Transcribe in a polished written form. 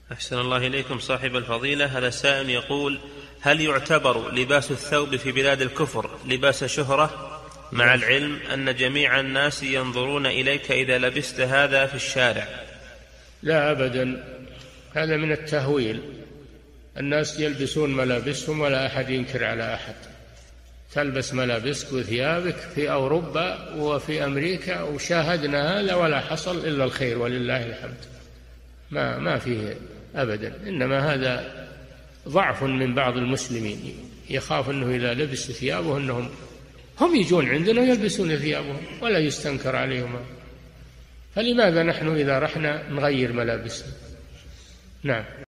أحسن الله إليكم صاحب الفضيلة. هذا سائل يقول: هل يعتبر لباس الثوب في بلاد الكفر لباس شهرة، مع العلم أن جميع الناس ينظرون إليك إذا لبست هذا في الشارع؟ لا أبدا، هذا من التهويل. الناس يلبسون ملابسهم ولا أحد ينكر على أحد. تلبس ملابسك وثيابك في أوروبا وفي أمريكا وشاهدنا هذا ولا حصل إلا الخير ولله الحمد، ما فيه أبدا. إنما هذا ضعف من بعض المسلمين، يخاف أنه إذا لبس ثيابه أنهم هم يجون عندنا يلبسون ثيابهم ولا يستنكر عليهم، فلماذا نحن إذا رحنا نغير ملابسنا؟ نعم.